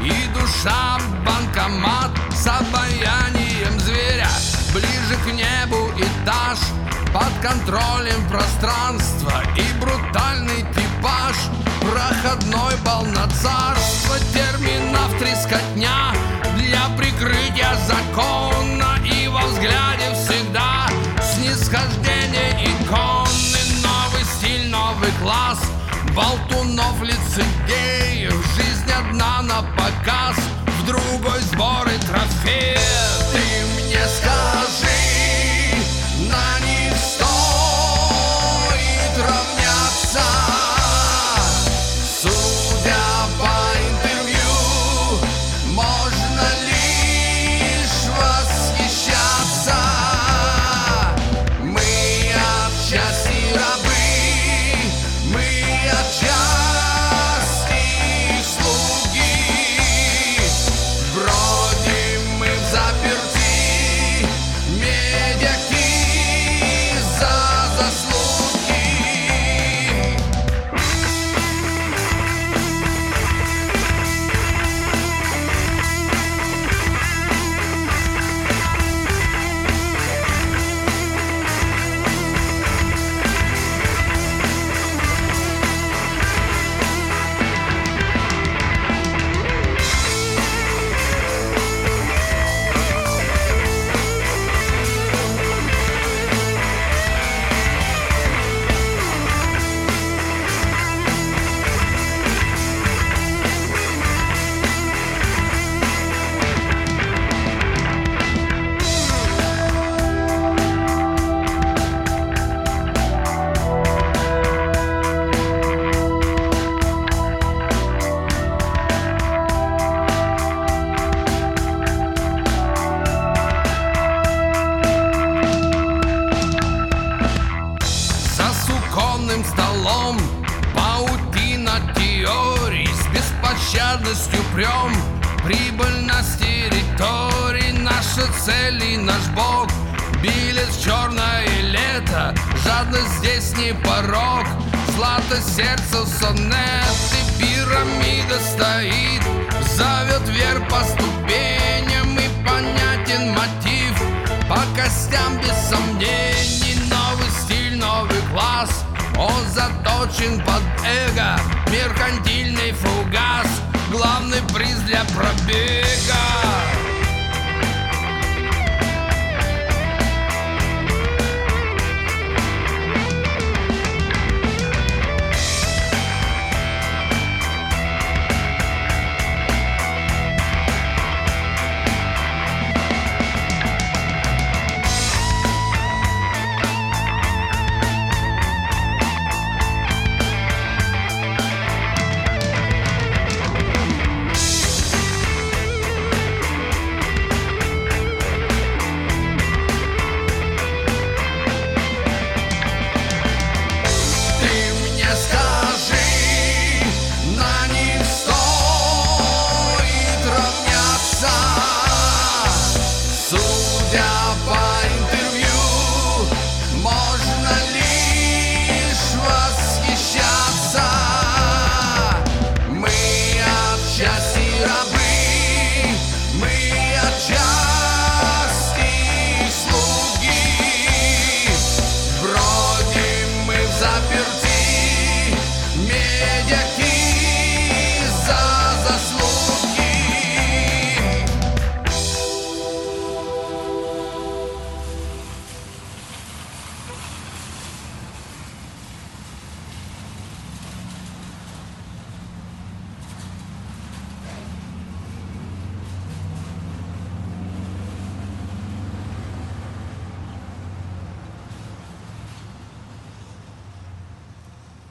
И душа банкомат с обаянием зверя. Ближе к небу этаж, под контролем пространства и брутальный типаж. Проходной бал на царство, терминов трескотня для прикрытия закона. И во взгляде всегда снисхождение иконы. Новый стиль, новый класс болтунов, лицедеев. Жизнь одна на показ, в другой сборы трофеев. Ты мне скажи, на них стоит равняться? Судя по интервью, можно лишь восхищаться. Мы отчасти рабы, мы отчасти слуги. Бродим мы взаперти, медяки за заслуги. Столом паутина теорий, с беспощадностью прем прибыльность территорий. Наша цель и наш бог, билет в черное лето. Жадность здесь не порог, злато сердце сонеты. Пирамида стоит, зовет вверх по ступеням. И понятен мотив, по костям без сомнений. Новый стиль, новый класс, он заточен под эго. Меркантильный фугас, главный приз для пробега. Счастье